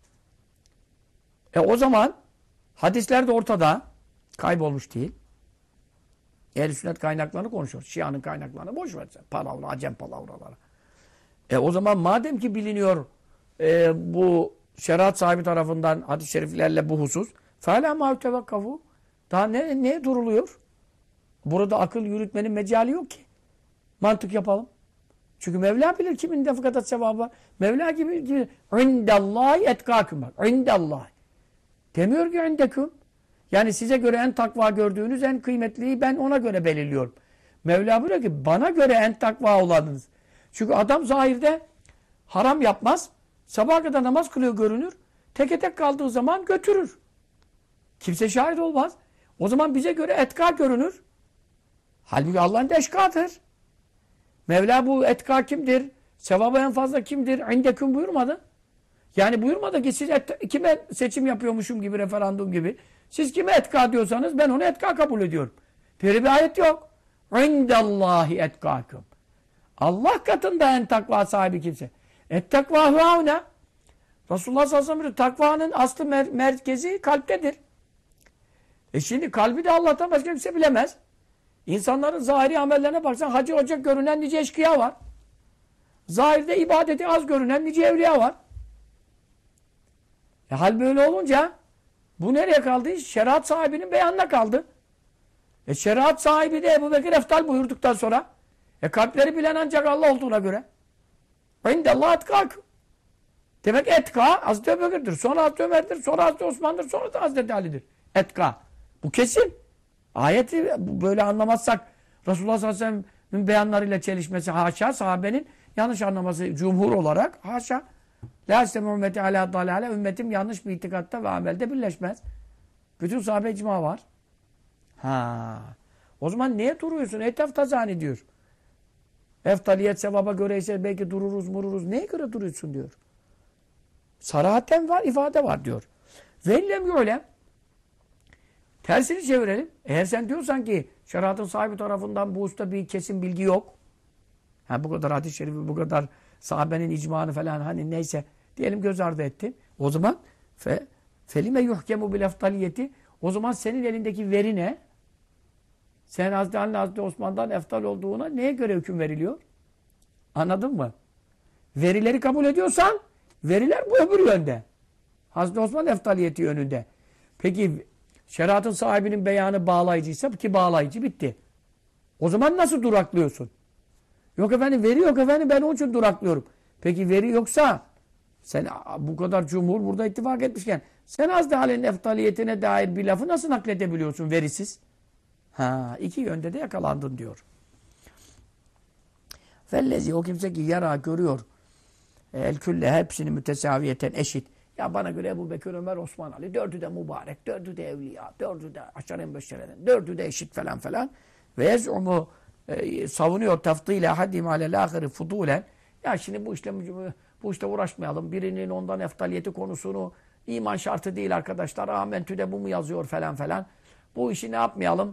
O zaman hadisler de ortada. Kaybolmuş değil. Ehl-i sünnet kaynaklarını konuşuyoruz. Şia'nın kaynaklarını boş versen. Palavra, acem palavraları. O zaman madem ki biliniyor bu şeriat sahibi tarafından hadis-i şeriflerle bu husus فَالَا مَا تَوَكَّفُ daha neye duruluyor? Burada akıl yürütmenin mecali yok ki. Mantık yapalım. Çünkü Mevla bilir kimin de kadar sevabı var. Mevla gibi اِنْدَ اللّٰهِ اَتْقَاكُمْ bak. اِنْدَ اللّٰهِ. Demiyor ki اِنْدَكُمْ. Yani size göre en takva gördüğünüz en kıymetliyi ben ona göre belirliyorum. Mevla buyuruyor ki bana göre en takva olanınız. Çünkü adam zahirde haram yapmaz. Sabaha kadar namaz kılıyor görünür. Teke tek kaldığı zaman götürür. Kimse şahit olmaz. O zaman bize göre etka görünür. Halbuki Allah'ın eşkadır. Mevla bu etka kimdir? Sevabı en fazla kimdir? İndeküm buyurmadı. Yani buyurmadı ki siz kime seçim yapıyormuşum gibi, referandum gibi. Siz kime etka diyorsanız ben onu etka kabul ediyorum. Böyle bir ayet yok. İndallahi etkâküm. Allah katında en takva sahibi kimse. Ettakvâ hûavne. Resulullah sallallahu aleyhi ve sellem takvanın aslı merkezi kalptedir. Şimdi kalbi de Allah'tan başka kimse bilemez. İnsanların zahiri amellerine baksan hacı hoca görünen nice eşkıya var. Zahirde ibadeti az görünen nice evliya var. Hal böyle olunca bu nereye kaldı? Şeriat sahibinin beyanına kaldı. Şeriat sahibi de Ebu Bekir eftal buyurduktan sonra kalpleri bilen ancak Allah olduğuna göre. İndallah etkâküm. Demek etka Hazreti Ebu Bekir'dir. Sonra Hazreti Ömer'dir. Sonra Hazreti Osman'dır. Sonra da Hazreti Ali'dir. Etka. Bu kesin. Ayeti böyle anlamazsak Resulullah sallallahu aleyhi ve sellem'in beyanlarıyla çelişmesi haşa, sahabenin yanlış anlaması cumhur olarak haşa. La isteme ümmeti ala dalale, ümmetim yanlış bir itikatta ve amelde birleşmez. Bütün sahabe icma var. Ha. O zaman niye duruyorsun? Eteftazani diyor. Eftaliyet sevaba göre ise belki dururuz mururuz. Neye göre duruyorsun diyor. Sarahaten var, ifade var diyor. Vellem yöyle. Tersini çevirelim. Eğer sen diyorsan ki şeriatın sahibi tarafından bu usta bir kesin bilgi yok. Ha, bu kadar hadis-i şerifi, bu kadar sahabenin icmanı falan hani neyse diyelim göz ardı ettin. O zaman felime yuhkemu bil eftaliyeti. O zaman senin elindeki veri ne? Sen Hazreti Ali, Hazreti Osman'dan eftal olduğuna neye göre hüküm veriliyor? Anladın mı? Verileri kabul ediyorsan veriler bu öbür yönde. Hazreti Osman eftaliyeti yönünde. Peki şeriatın sahibinin beyanı bağlayıcıysa ki bağlayıcı bitti. O zaman nasıl duraklıyorsun? Yok efendim veri yok efendim ben onun için duraklıyorum. Peki veri yoksa sen bu kadar cumhur burada ittifak etmişken sen Hazreti Ali'nin eftaliyetine dair bir lafı nasıl nakledebiliyorsun verisiz? Ha, iki yönde de yakalandın diyor. Fellezi o kimse ki yara görüyor. El külle hepsini mütesaviyeten eşit. Ya bana göre Ebu Bekir, Ömer, Osman, Ali dördü de mübarek, dördü de evliya, dördü de aşar-ı beşereden, dördü de eşit falan falan. Ve yaz'umu savunuyor tafdîle haddim alel âhiri fudulen. Ya şimdi bu işle uğraşmayalım. Birinin ondan eftaliyeti konusunu iman şartı değil arkadaşlar. Amentü'de bu mu yazıyor falan falan. Bu işi ne yapmayalım?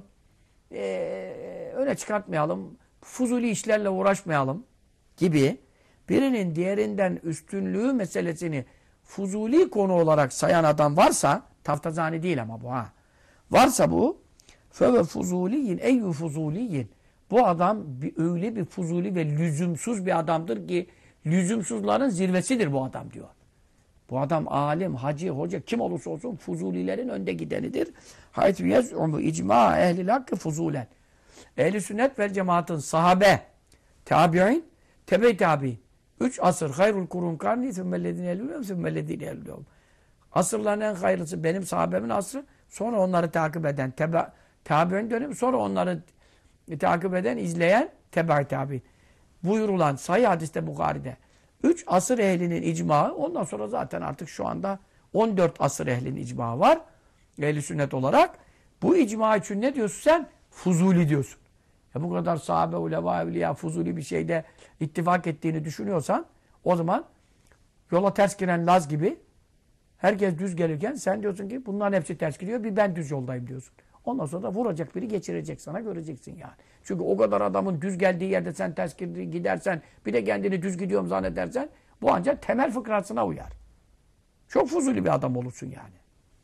Öne çıkartmayalım. Fuzuli işlerle uğraşmayalım gibi birinin diğerinden üstünlüğü meselesini fuzuli konu olarak sayan adam varsa, taftazani değil ama bu ha. Varsa bu feve fuzuliyin eyyü fuzuliyin. Bu adam öyle bir fuzuli ve lüzumsuz bir adamdır ki lüzumsuzların zirvesidir bu adam diyor. Bu adam alim, hacı, hoca kim olursa olsun fuzulilerin önde gidenidir. Haytü yez'umu icma ehlil hakkı fuzulen. Ehl-i sünnet vel cemaatın sahabe, tabi'in, tebe-i tabi'in. 3 asır hayrul kurun karni sümmellezine elülüyorum sümmellezine elülüyorum. Asırların en hayırlısı benim sahabemin asrı. Sonra onları takip eden tabi'in dönemi. Sonra onları takip eden, izleyen tebe-i tabi'in. Buyurulan sahih hadiste Bukhari'de 3 asır ehlinin icmağı. Ondan sonra zaten artık şu anda 14 asır ehlinin icmağı var. Ehl-i sünnet olarak. Bu icma için ne diyorsun sen? Fuzuli diyorsun. Bu kadar sahabe, ulema, evliya, fuzuli bir şeyde ittifak ettiğini düşünüyorsan o zaman yola ters giren Laz gibi herkes düz gelirken sen diyorsun ki bunların hepsi ters gidiyor bir ben düz yoldayım diyorsun. Ondan sonra da vuracak biri geçirecek sana göreceksin yani. Çünkü o kadar adamın düz geldiği yerde sen ters gidersen bir de kendini düz gidiyorum zannedersen bu ancak temel fıkrasına uyar. Çok fuzuli bir adam olursun yani.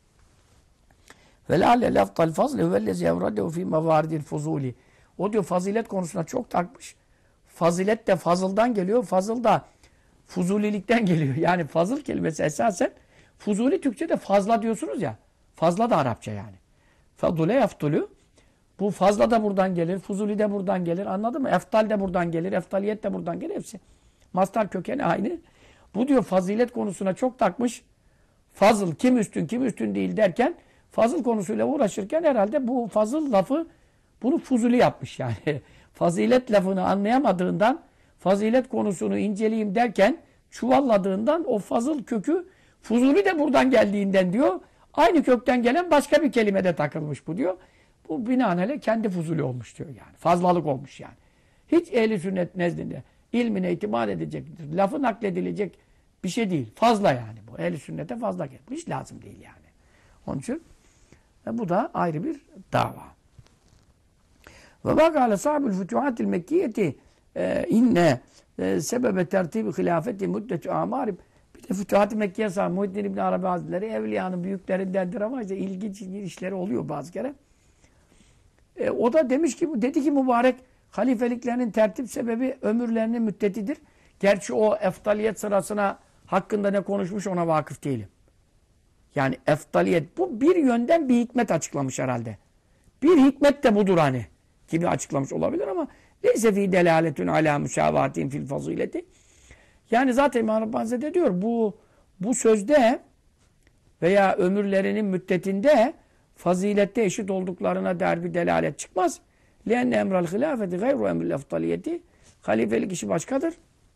وَلَعَلَّ لَفْطَ الْفَضْلِ وَالَّذِي اَوْرَدَهُ ف۪ي مَوَارِدِ الْفُزُولِ. O diyor fazilet konusuna çok takmış. Fazilet de fazıldan geliyor. Fazıl da fuzulilikten geliyor. Yani fazıl kelimesi esasen fuzuli Türkçe'de fazla diyorsunuz ya. Fazla da Arapça yani. Fadule yaftulu. Bu fazla da buradan gelir. Fuzuli de buradan gelir. Anladın mı? Eftal de buradan gelir. Eftaliyet de buradan gelir. Hepsi. Mastar kökeni aynı. Bu diyor fazilet konusuna çok takmış. Fazıl kim üstün kim üstün değil derken fazıl konusuyla uğraşırken herhalde bu fazıl lafı bunu fuzuli yapmış yani. Fazilet lafını anlayamadığından fazilet konusunu inceleyeyim derken çuvalladığından o fazıl kökü fuzuli de buradan geldiğinden diyor. Aynı kökten gelen başka bir kelimede takılmış bu diyor. Bu binaenaleyh kendi fuzuli olmuş diyor yani. Fazlalık olmuş yani. Hiç ehli sünnet nezdinde ilmine itimat edecek, lafı nakledilecek bir şey değil. Fazla yani bu. Ehli sünnete fazla gelmiş. Lazım değil yani. Onun için bu da ayrı bir dava. Ve bakale sahabül fütuhatil mekkiyeti inne sebebe tertibi hilafeti müddetü amarib. Bir de Fütuhat-ı Mekke'ye sahibi Muhyiddin İbn Arabi Hazretleri evliyanın büyüklerindendir ama işte ilginç işleri oluyor bazı kere. O da demiş ki, dedi ki mübarek halifeliklerinin tertip sebebi ömürlerinin müddetidir. Gerçi o eftaliyet sırasına hakkında ne konuşmuş ona vakıf değilim. Yani eftaliyet bu bir yönden bir hikmet açıklamış herhalde. Bir hikmet de budur hani gibi açıklamış olabilir ama leyse fî delâletun alâ müsâvâtin fil fazileti. Yani zaten İmam Rabbani Hazretleri diyor bu sözde veya ömürlerinin müddetinde fazilette eşit olduklarına dair bir delalet çıkmaz. لِأَنَّ اَمْرَ الْخِلَافَةِ غَيْرُ اَمْرِ الْاَفْطَلِيَةِ Halifelik işi başkadır.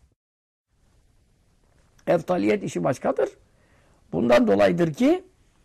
Eftaliyet işi başkadır. Bundan dolayıdır ki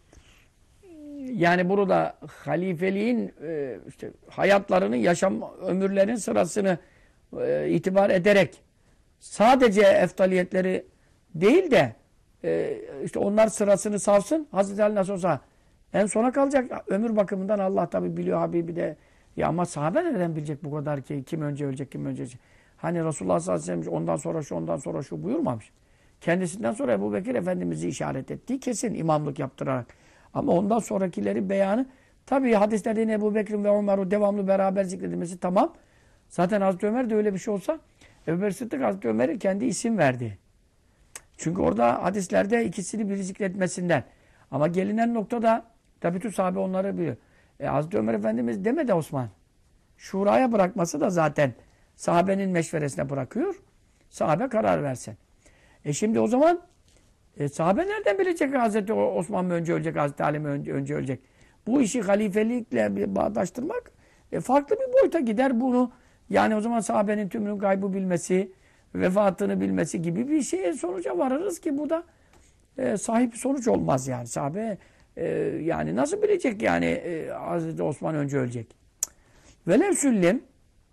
yani burada halifeliğin işte hayatlarının, yaşam ömürlerinin sırasını itibar ederek sadece eftaliyetleri değil de işte onlar sırasını savsın. Hazreti Ali nasıl olsa en sona kalacak. Ömür bakımından Allah tabi biliyor Habibi de. Ya ama sahabe neden bilecek bu kadar ki kim önce ölecek, kim önce ölecek. Hani Resulullah sallallahu aleyhi ve sellem ondan sonra şu, ondan sonra şu buyurmamış. Kendisinden sonra Ebu Bekir Efendimiz'i işaret ettiği kesin imamlık yaptırarak. Ama ondan sonrakileri beyanı tabi hadislerde yine Ebu Bekir'in ve Ömer'u devamlı beraber zikredilmesi tamam. Zaten Hazreti Ömer de öyle bir şey olsa Ebu Bekir Sıddık Hazreti Ömer'e kendi isim verdi. Çünkü orada hadislerde ikisini bir zikretmesinden. Ama gelinen noktada tabi bütün sahabe onları biliyor. Hazreti Ömer Efendimiz demedi Osman. Şuraya bırakması da zaten sahabenin meşveresine bırakıyor. Sahabe karar versin. Şimdi o zaman sahabe nereden bilecek Hazreti Osman mı önce ölecek, Hazreti Ali mi önce ölecek? Bu işi halifelikle bağdaştırmak farklı bir boyuta gider bunu. Yani o zaman sahabenin tümünün gaybı bilmesi, vefatını bilmesi gibi bir şeye sonuca varırız ki bu da sahip sonuç olmaz yani. Sahabe yani nasıl bilecek yani Hazreti Osman önce ölecek? Velev süllim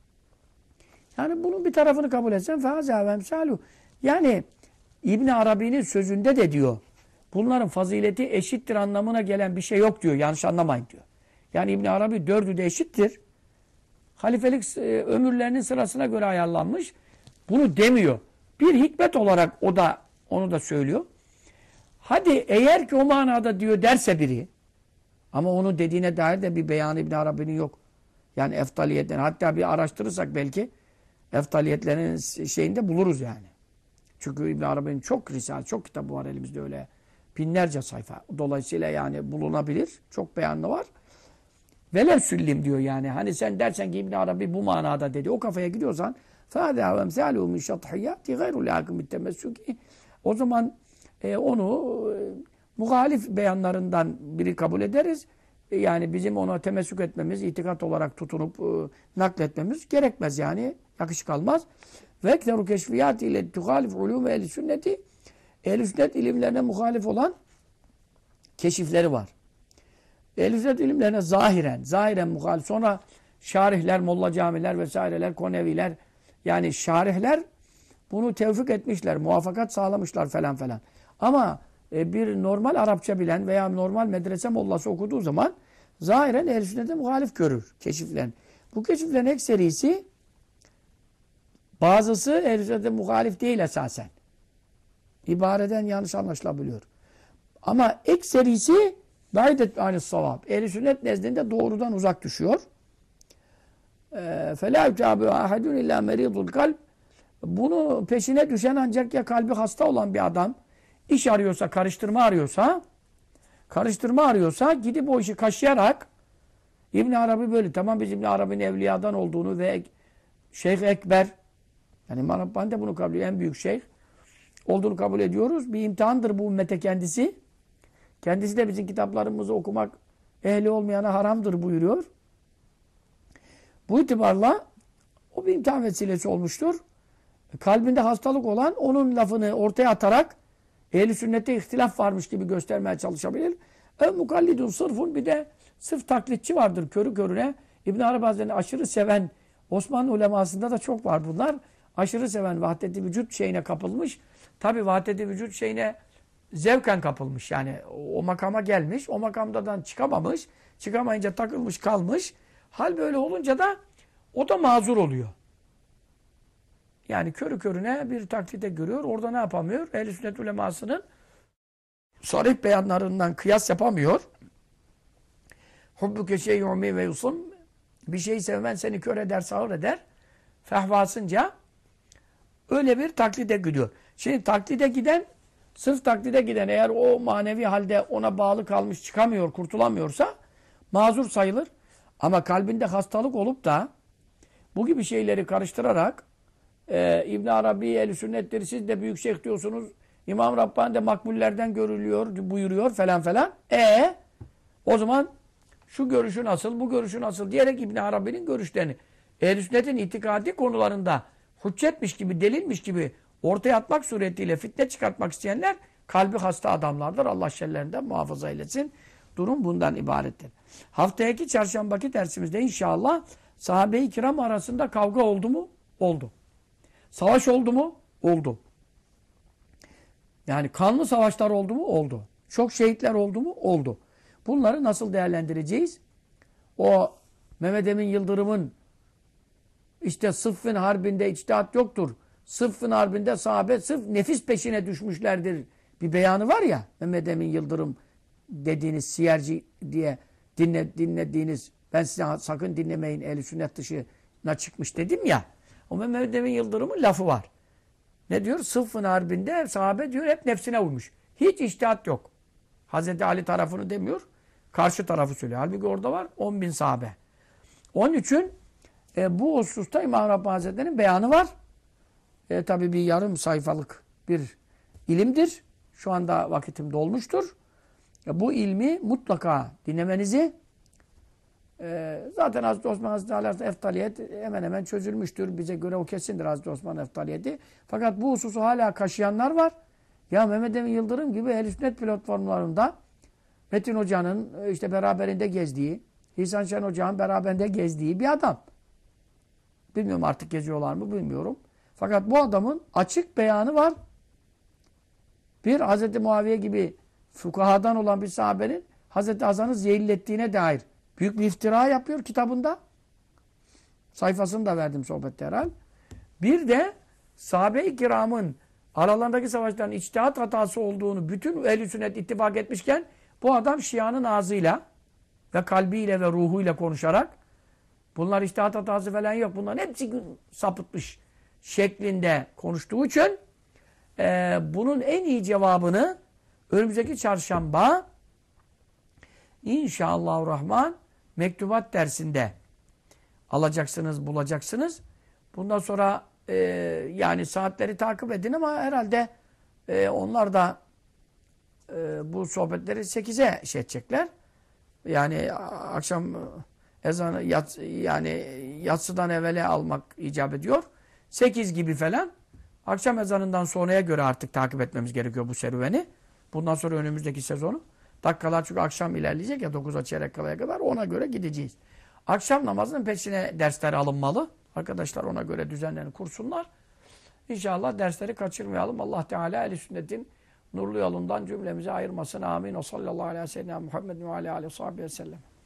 yani bunun bir tarafını kabul etsen fâzâ ve emsâlû. Yani İbn Arabi'nin sözünde de diyor bunların fazileti eşittir anlamına gelen bir şey yok diyor. Yanlış anlamayın diyor. Yani İbn Arabi dördü de eşittir. Halifelik ömürlerinin sırasına göre ayarlanmış. Bunu demiyor. Bir hikmet olarak o da onu da söylüyor. Hadi eğer ki o manada diyor derse biri ama onun dediğine dair de bir beyanı İbn Arabi'nin yok. Yani eftaliyetten hatta bir araştırırsak belki eftaliyetlerin şeyinde buluruz yani. Çünkü İbn Arabi'nin çok risale, çok kitabı var elimizde öyle. Binlerce sayfa. Dolayısıyla yani bulunabilir. Çok beyanı var. Velev süllim diyor yani. Hani sen dersen ki İbn Arabi bu manada dedi. O kafaya gidiyorsan فَاَذَا وَمْسَالُهُ مِنْ شَطْحِيَاتِ غَيْرُ لَاكُمْ بِالتَّمَسُّكِ O zaman onu muhalif beyanlarından biri kabul ederiz. Yani bizim ona temessük etmemiz, itikat olarak tutunup nakletmemiz gerekmez yani. Yakışık almaz. Ve ekteru keşfiyat ile tuhalif ulûm ehl-i sünneti ehl-i sünnet ilimlerine muhalif olan keşifleri var. Ehl-i sünnet ilimlerine zahiren muhalif. Sonra şarihler, molla camiler vesaireler, koneviler yani şarihler bunu tevfik etmişler, muvaffakat sağlamışlar falan falan. Ama bir normal Arapça bilen veya normal medrese mollası okuduğu zaman zahiren ehl-i sünnete muhalif görür keşiflerin. Bu keşiflerin ekserisi bazısı ehl-i sünnete muhalif değil esasen. İbareden yanlış anlaşılabiliyor. Ama ekserisi baidet anis-savab. Ehl-i sünnet nezdinde doğrudan uzak düşüyor. فَلَا يُتَابِعُ اَحَدٌ اِلَّا مَرِيضُ الْقَلْبِ Bunu peşine düşen ancak ya kalbi hasta olan bir adam iş arıyorsa, karıştırma arıyorsa gidip o işi kaşıyarak İbn Arabi böyle. Tamam biz İbn Arabi'nin evliyadan olduğunu ve Şeyh Ekber yani İmam Rabbani de bunu kabul ediyor. En büyük şeyh olduğunu kabul ediyoruz. Bir imtihandır bu ümmete kendisi. Kendisi de bizim kitaplarımızı okumak ehli olmayana haramdır buyuruyor. Bu itibarla o bir imtihan vesilesi olmuştur. Kalbinde hastalık olan onun lafını ortaya atarak ehl-i sünnette ihtilaf varmış gibi göstermeye çalışabilir. Mukallidun sırfun, bir de sırf taklitçi vardır körü körüne. İbn Arabi Hazretleri'ni aşırı seven, Osmanlı ulemasında da çok var bunlar. Aşırı seven, vahdet-i vücut şeyine kapılmış. Tabi vahdet-i vücut şeyine zevken kapılmış. Yani o makama gelmiş, o makamdan çıkamamış. Çıkamayınca takılmış kalmış. Hal böyle olunca da o da mazur oluyor. Yani körü körüne bir taklide görüyor. Orada ne yapamıyor? Ehl-i sünnet ulemasının sarih beyanlarından kıyas yapamıyor. Hubbuke şey'umi ve yusum. Bir şeyi sevmen seni kör eder, sağır eder. Fehvasınca öyle bir taklide gidiyor. Şimdi taklide giden, sırf taklide giden eğer o manevi halde ona bağlı kalmış, çıkamıyor, kurtulamıyorsa mazur sayılır. Ama kalbinde hastalık olup da bu gibi şeyleri karıştırarak İbn Arabi ehl-i sünnettir, siz de büyük şeyh diyorsunuz, İmam Rabbani de makbullerden görülüyor, buyuruyor falan falan. O zaman şu görüşü nasıl, bu görüşü nasıl diyerek İbn Arabi'nin görüşlerini ehl-i sünnetin itikadi konularında hüccetmiş gibi, delilmiş gibi ortaya atmak suretiyle fitne çıkartmak isteyenler kalbi hasta adamlardır. Allah şerlerinden muhafaza eylesin. Durum bundan ibarettir. Haftaki çarşambaki dersimizde inşallah sahabe-i kiram arasında kavga oldu mu? Oldu. Savaş oldu mu? Oldu. Yani kanlı savaşlar oldu mu? Oldu. Çok şehitler oldu mu? Oldu. Bunları nasıl değerlendireceğiz? O Mehmet Emin Yıldırım'ın işte Sıffin Harbi'nde içtihat yoktur. Sıffin Harbi'nde sahabe sırf nefis peşine düşmüşlerdir. Bir beyanı var ya, Mehmet Emin Yıldırım dediğiniz siyerci diye dinlediğiniz, ben size sakın dinlemeyin, ehl-i sünnet dışına çıkmış dedim ya. O Mehmet Emin Yıldırım'ın lafı var. Ne diyor? Sıffin Harbi'nde sahabe diyor hep nefsine uymuş. Hiç içtihat yok. Hazreti Ali tarafını demiyor. Karşı tarafı söylüyor. Halbuki orada var 10.000 sahabe. Onun için bu hususta İmam Rabbani Hazretleri'nin beyanı var. Tabi bir yarım sayfalık bir ilimdir. Şu anda vakitim dolmuştur. Bu ilmi mutlaka dinlemenizi, zaten Hazreti Osman Hazreti Ali eftaliyet hemen hemen çözülmüştür. Bize göre o kesindir Hazreti Osman eftaliyeti. Fakat bu hususu hala kaşıyanlar var. Ya Mehmet Emin Yıldırım gibi ehl-i sünnet platformlarında Metin Hoca'nın işte beraberinde gezdiği, İhsan Şen Hoca'nın beraberinde gezdiği bir adam. Bilmiyorum artık geziyorlar mı bilmiyorum. Fakat bu adamın açık beyanı var. Bir Hazreti Muaviye gibi fukahadan olan bir sahabenin Hazreti Hasan'ı zehirlettiğine dair büyük bir iftira yapıyor kitabında. Sayfasını da verdim sohbette herhalde. Bir de sahabe-i kiramın aralarındaki savaşların içtihat hatası olduğunu bütün ehl-i sünnet ittifak etmişken bu adam Şia'nın ağzıyla ve kalbiyle ve ruhuyla konuşarak bunlar içtihat hatası falan yok. Bunların hepsi sapıtmış şeklinde konuştuğu için bunun en iyi cevabını önümüzdeki çarşamba İnşallahurrahman mektubat dersinde alacaksınız, bulacaksınız. Bundan sonra yani saatleri takip edin ama herhalde onlar da bu sohbetleri 8'e şey edecekler. Yani akşam ezanı yani yatsıdan evvele almak icap ediyor. 8 gibi falan. Akşam ezanından sonraya göre artık takip etmemiz gerekiyor bu serüveni. Bundan sonra önümüzdeki sezonu. Dakikalar çünkü akşam ilerleyecek ya 9'a çeyrek kalaya kadar ona göre gideceğiz. Akşam namazının peşine dersler alınmalı. Arkadaşlar ona göre düzenlerini kursunlar. İnşallah dersleri kaçırmayalım. Allah Teala ehl-i sünnetin nurlu yolundan cümlemizi ayırmasın. Amin. O sallallahu aleyhi ve sellem Muhammed ve aleyhi ve sellem.